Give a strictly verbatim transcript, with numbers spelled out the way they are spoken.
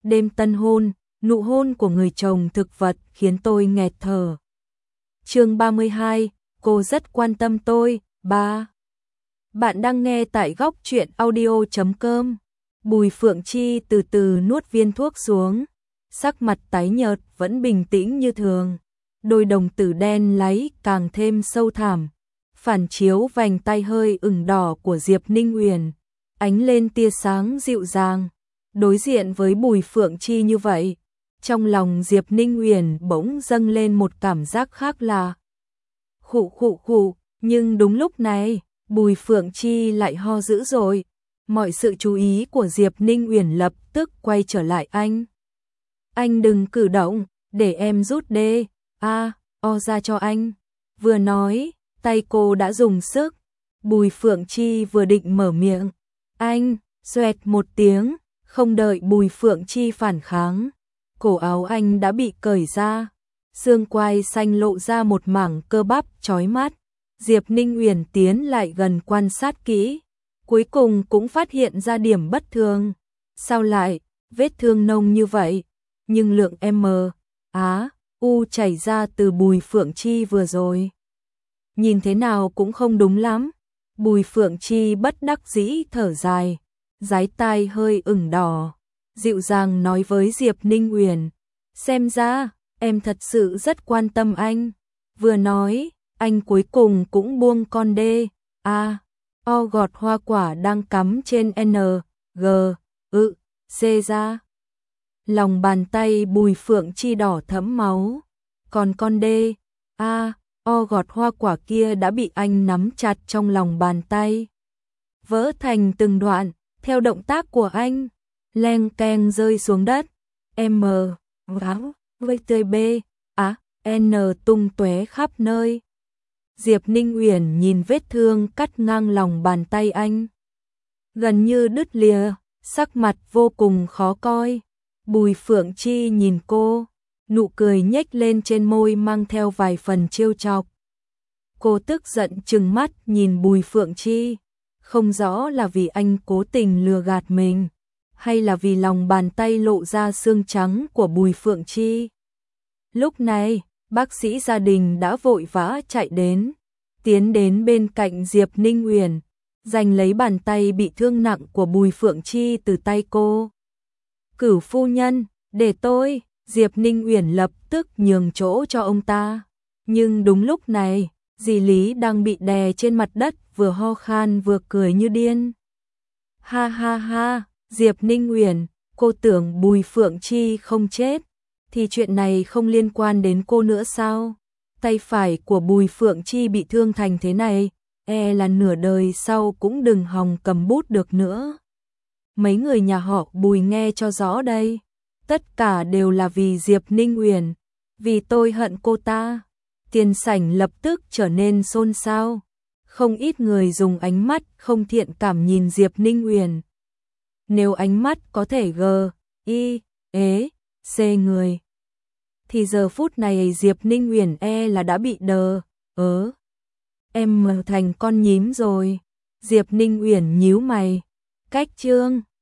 đêm tân hôn, nụ hôn của người chồng thực vật khiến tôi nghẹt thở. Chương ba mươi hai, cô rất quan tâm tôi. ba. Bạn đang nghe tại góc truyện audio chấm com. Bùi Phượng Chi từ từ nuốt viên thuốc xuống, sắc mặt tái nhợt vẫn bình tĩnh như thường. Đôi đồng tử đen láy càng thêm sâu thẳm, phản chiếu vành tay hơi ửng đỏ của Diệp Ninh Uyển, ánh lên tia sáng dịu dàng. Đối diện với Bùi Phượng Chi như vậy, trong lòng Diệp Ninh Uyển bỗng dâng lên một cảm giác khác lạ. Khụ khụ khụ, nhưng đúng lúc này, Bùi Phượng Chi lại ho dữ dội. Mọi sự chú ý của Diệp Ninh Uyển lập tức quay trở lại anh. Anh đừng cử động, để em rút đê, a, o ra cho anh. Vừa nói, tay cô đã dùng sức. Bùi Phượng Chi vừa định mở miệng. Anh, xoẹt một tiếng, không đợi Bùi Phượng Chi phản kháng. Cổ áo anh đã bị cởi ra. Xương quai xanh lộ ra một mảng cơ bắp chói mắt. Diệp Ninh Uyển tiến lại gần quan sát kỹ. Cuối cùng cũng phát hiện ra điểm bất thường. Sao lại, vết thương nông như vậy? Nhưng lượng M, Á, U chảy ra từ Bùi Phượng Chi vừa rồi. Nhìn thế nào cũng không đúng lắm. Bùi Phượng Chi bất đắc dĩ thở dài, dái tai hơi ửng đỏ, dịu dàng nói với Diệp Ninh Uyển. Xem ra, em thật sự rất quan tâm anh. Vừa nói, anh cuối cùng cũng buông con đê, a, o gọt hoa quả đang cắm trên N, G, ự, C ra. Lòng bàn tay Bùi Phượng Chi đỏ thẫm máu. Còn con đê, a, o gọt hoa quả kia đã bị anh nắm chặt trong lòng bàn tay, vỡ thành từng đoạn. Theo động tác của anh, leng keng rơi xuống đất. M, váo, vây tươi B, á, N tung tóe khắp nơi. Diệp Ninh Uyển nhìn vết thương cắt ngang lòng bàn tay anh, gần như đứt lìa, sắc mặt vô cùng khó coi. Bùi Phượng Chi nhìn cô, nụ cười nhếch lên trên môi mang theo vài phần trêu chọc. Cô tức giận trừng mắt nhìn Bùi Phượng Chi, không rõ là vì anh cố tình lừa gạt mình, hay là vì lòng bàn tay lộ ra xương trắng của Bùi Phượng Chi. Lúc này, bác sĩ gia đình đã vội vã chạy đến, tiến đến bên cạnh Diệp Ninh Uyển, giành lấy bàn tay bị thương nặng của Bùi Phượng Chi từ tay cô. Cửu phu nhân, để tôi. Diệp Ninh Uyển lập tức nhường chỗ cho ông ta. Nhưng đúng lúc này, dì Lý đang bị đè trên mặt đất, vừa ho khan vừa cười như điên. Ha ha ha, Diệp Ninh Uyển, cô tưởng Bùi Phượng Chi không chết, thì chuyện này không liên quan đến cô nữa sao? Tay phải của Bùi Phượng Chi bị thương thành thế này, e là nửa đời sau cũng đừng hòng cầm bút được nữa. Mấy người nhà họ Bùi nghe cho rõ đây, tất cả đều là vì Diệp Ninh Uyển, vì tôi hận cô ta. Tiền sảnh lập tức trở nên xôn xao, không ít người dùng ánh mắt không thiện cảm nhìn Diệp Ninh Uyển. Nếu ánh mắt có thể g, i, ế, c người, thì giờ phút này Diệp Ninh Uyển e là đã bị đờ, ớ. Em thành con nhím rồi. Diệp Ninh Uyển nhíu mày. Cách chương